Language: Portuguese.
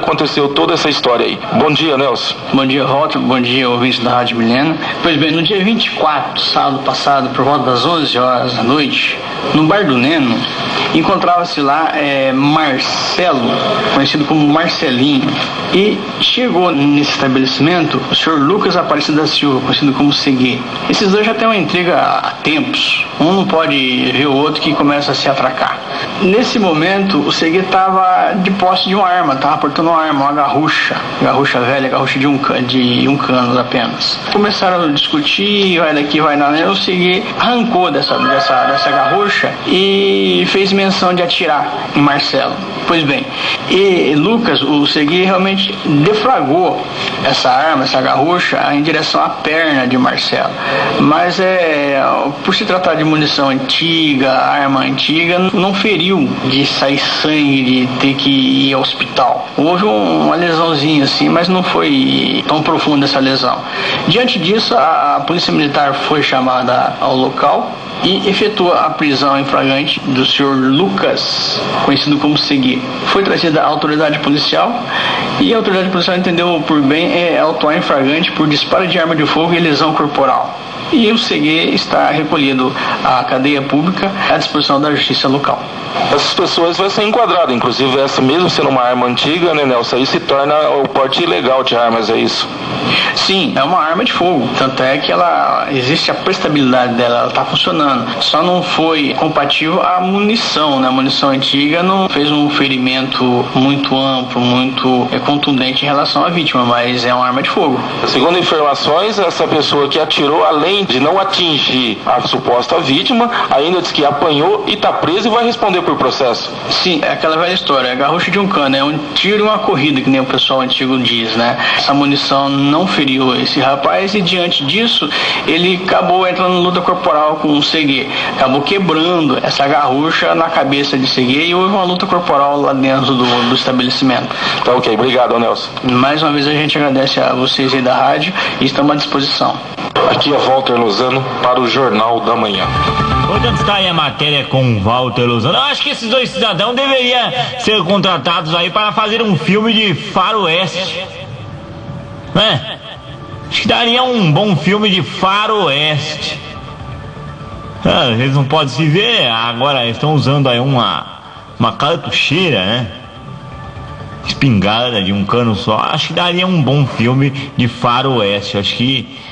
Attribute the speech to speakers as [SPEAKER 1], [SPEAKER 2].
[SPEAKER 1] aconteceu toda essa história aí. Bom dia, Nelson.
[SPEAKER 2] Bom dia, Walter. Bom dia, ouvintes da Rádio Milena. Pois bem, no dia 24, sábado passado, por volta das 11 horas da noite, no Bar do Neno, encontrava-se lá Marcelo, conhecido como Marcelinho, e chegou nesse estabelecimento o senhor Lucas Aparecido da Silva, conhecido como Seguê. Esses dois já têm uma intriga há tempos. Um não pode ver o outro que começa a se atracar. Nesse momento, o Seguê estava de posse de uma arma, estava portando uma arma, uma garrucha velha, garrucha de um cano apenas. Começaram a discutir, vai daqui, vai lá, né? O Seguê arrancou dessa garrucha e fez menção de atirar em Marcelo. Pois bem, e Lucas, o Seguê, realmente defragou essa arma, essa garrucha, em direção à perna de Marcelo. Mas por se tratar de munição antiga, arma antiga, não feriu de sair sangue, de ter que ir ao hospital. Houve uma lesãozinha assim, mas não foi tão profunda essa lesão. Diante disso, a Polícia Militar foi chamada ao local e efetuou a prisão em flagrante do senhor Lucas, conhecido como Seguê. Foi trazida à autoridade policial e a autoridade policial entendeu por bem autuar em flagrante por disparo de arma de fogo e lesão corporal. E o Seguê está recolhido à cadeia pública à disposição da justiça local.
[SPEAKER 1] Essas pessoas vão ser enquadradas, inclusive essa mesmo sendo uma arma antiga, né, Nelson? Aí se torna o porte ilegal de armas, é isso?
[SPEAKER 2] Sim, é uma arma de fogo, tanto é que existe a prestabilidade dela, ela está funcionando. Só não foi compatível a munição, né? A munição antiga não fez um ferimento muito amplo, muito contundente em relação à vítima, mas é uma arma de fogo.
[SPEAKER 1] Segundo informações, essa pessoa que atirou, além de não atingir a suposta vítima, ainda diz que apanhou e está preso e vai responder por processo.
[SPEAKER 2] Sim, é aquela velha história, é garrucha de um cano, é um tiro e uma corrida, que nem o pessoal antigo diz, né? Essa munição não feriu esse rapaz e diante disso ele acabou entrando em luta corporal com o Seguê, acabou quebrando essa garrucha na cabeça de Seguê e houve uma luta corporal lá dentro do estabelecimento.
[SPEAKER 1] Tá ok, obrigado, Nelson.
[SPEAKER 2] Mais uma vez a gente agradece a vocês aí da rádio e estamos à disposição.
[SPEAKER 1] Aqui é Walter Lozano para o Jornal da Manhã.
[SPEAKER 3] Portanto, está aí a matéria com Walter Lozano. Eu acho que esses dois cidadãos deveriam ser contratados aí para fazer um filme de faroeste, né? Acho que daria um bom filme de faroeste. Eles não podem se ver, agora estão usando aí uma cartucheira, né? Espingarda de um cano só. Acho que daria um bom filme de faroeste. Acho que